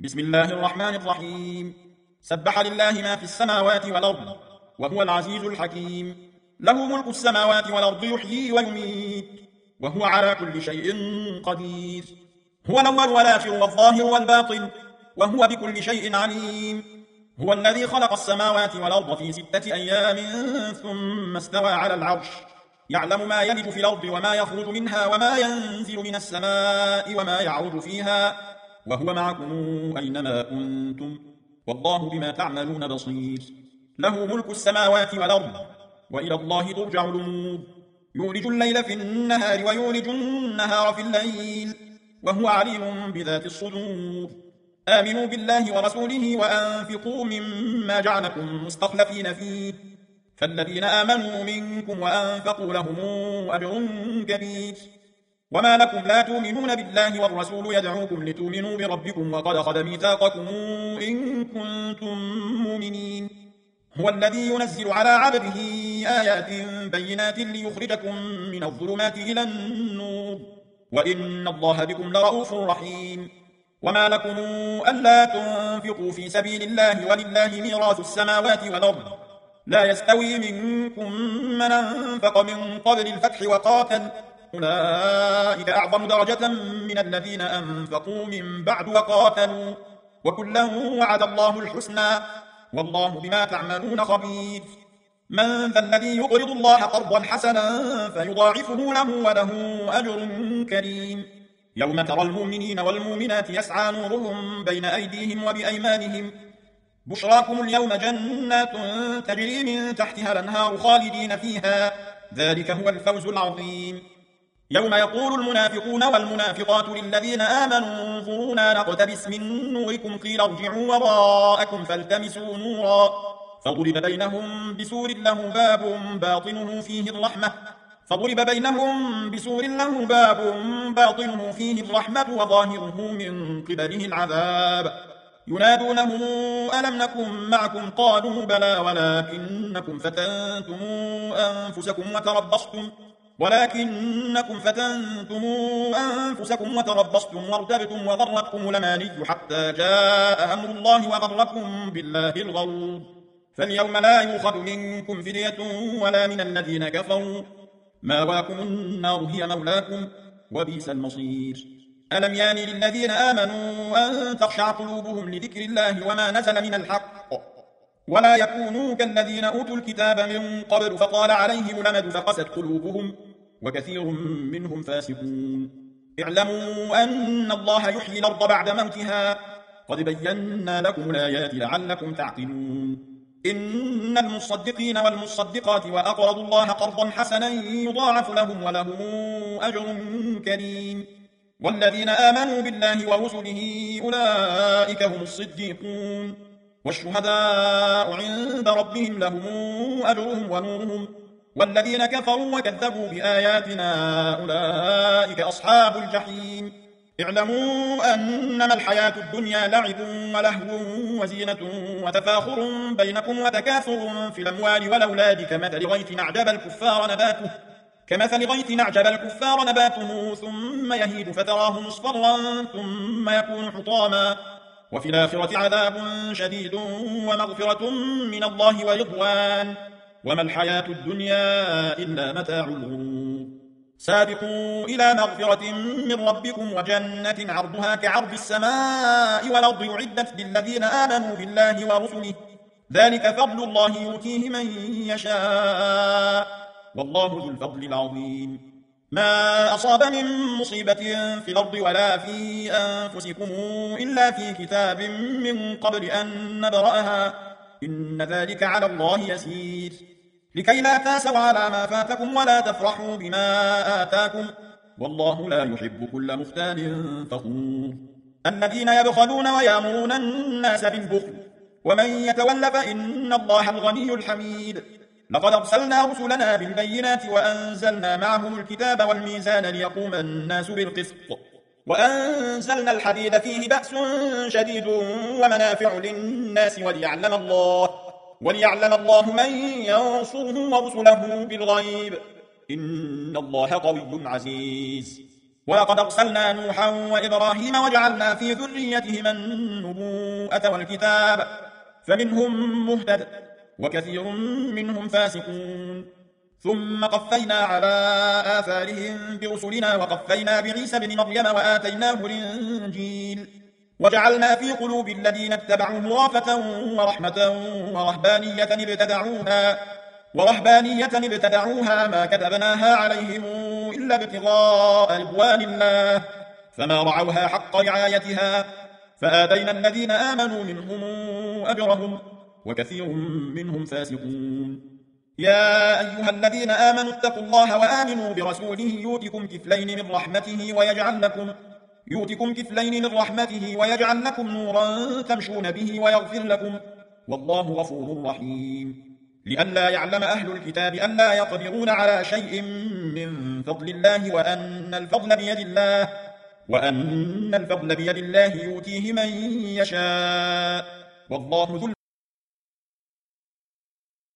بسم الله الرحمن الرحيم. سبح لله ما في السماوات والأرض وهو العزيز الحكيم. له ملك السماوات والأرض يحيي ويميت وهو على كل شيء قدير. هو الأول والآخر والظاهر والباطن وهو بكل شيء عليم. هو الذي خلق السماوات والأرض في 6 أيام ثم استوى على العرش يعلم ما يلج في الأرض وما يخرج منها وما ينزل من السماء وما يعرج فيها وهو معكم أينما كنتم والله بما تعملون بصير. له ملك السماوات والأرض وإلى الله ترجع الأمور. يولج الليل في النهار ويولج النهار في الليل وهو عليم بذات الصدور. آمنوا بالله ورسوله وأنفقوا مما جعلكم مستخلفين فيه فالذين آمنوا منكم وأنفقوا لهم أجر كبير. وما لكم لا تؤمنون بالله والرسول يدعوكم لتؤمنوا بربكم وقد أخذ ميثاقكم إن كنتم مؤمنين. هو الذي ينزل على عبده آيات بينات ليخرجكم من الظلمات إلى النور وإن الله بكم لرؤوف رحيم. وما لكم ألا تنفقوا في سبيل الله ولله ميراث السماوات والأرض لا يستوي منكم من أنفق من قبل الفتح وقاتل أولئك أعظم درجة من الذين أنفقوا من بعد وقاتلوا وكلا وعد الله الحسنى والله بما تعملون خبير. من ذا الذي يقرض الله قرضا حسنا فيضاعفه له وله أجر كريم. يوم ترى المؤمنين والمؤمنات يسعى نورهم بين أيديهم وبأيمانهم بشراكم اليوم جنات تجري من تحتها الأنهار خالدين فيها ذلك هو الفوز العظيم. يوم يقول المنافقون والمنافقات للذين آمنوا انظرونا نقتبس من نوركم قيل ارجعوا وراءكم فالتمسوا نورا فضرب بينهم بسور له باب باطنه فيه الرحمة وظاهره من قبله العذاب. ينادونهم ألم نكن معكم قالوا بلى ولكنكم فتنتم أنفسكم وارتبتم وغرتكم الأماني حتى جاء أمر الله وغركم بالله الغرور. فاليوم لا يؤخذ منكم فدية ولا من الذين كفروا مأواكم النار هي مولاكم وبئس المصير. ألم يان للذين آمنوا أن تخشع قلوبهم لذكر الله وما نزل من الحق ولا يكونوا كالذين أوتوا الكتاب من قبل فطال عليهم الأمد فقست قلوبهم وكثير منهم فاسقون. اعلموا أن الله يحيي الأرض بعد موتها قد بينا لكم الآيات لعلكم تعقلون. إن المصدقين والمصدقات وأقرضوا الله قرضا حسنا يضاعف لهم ولهم أجر كريم. والذين آمنوا بالله ورسله أولئك هم الصديقون والشهداء عند ربهم لهم أجرهم ونورهم والذين كفروا وكذبوا بآياتنا أولئك أصحاب الجحيم. اعلموا أنما الحياة الدنيا لعب ولهو وزينة وتفاخر بينكم وتكاثر في الأموال والأولاد كمثل غيث نعجب الكفار نباته ثم يهيج فتراه مصفرا ثم يكون حطاما وفي الآخرة عذاب شديد ومغفرة من الله ورضوان وما الحياة الدنيا إلا متاع الغرور. سابقوا إلى مغفرة من ربكم وجنة عرضها كعرض السماء والأرض أعدت للذين آمنوا بالله ورسله ذلك فضل الله يؤتيه من يشاء والله ذو الفضل العظيم. ما أصاب من مصيبة في الأرض ولا في أنفسكم إلا في كتاب من قبل أن نبرأها إن ذلك على الله يسير. لكي لا تاسوا على ما فاتكم ولا تفرحوا بما آتاكم والله لا يحب كل مختال فخور. الذين يبخلون ويأمرون الناس بالبخل ومن يتول فإن الله الغني الحميد. لقد أرسلنا رسلنا بالبينات وأنزلنا معهم الكتاب والميزان ليقوم الناس بالقسط وأنزلنا الحديد فيه بأس شديد ومنافع للناس وليعلم الله من ينصره ورسله بالغيب إن الله قوي عزيز. ولقد أرسلنا نوحا وإبراهيم وجعلنا في ذريتهما النبوءة والكتاب فمنهم مهتد وكثير منهم فاسقون ثم قفينا على آثارهم برسلنا وقفينا بعيسى بن مريم وآتيناه الإنجيل وجعلنا في قلوب الذين اتبعوه رأفة ورحمة ورهبانية ابتدعوها ما كتبناها عليهم إلا ابتغاء رضوان الله فما رعوها حق رعايتها فآتينا الذين آمنوا منهم أجرهم وكثير منهم فاسقون يا أيها الذين آمنوا اتقوا الله وآمنوا برسوله يؤتكم كفلين من رحمته ويجعل لكم نورا تمشون به ويغفر لكم والله غفور رحيم لئلا يعلم أهل الكتاب ألا يقدرون على شيء من فضل الله وأن الفضل بيد الله يؤتيه من يشاء والله ذو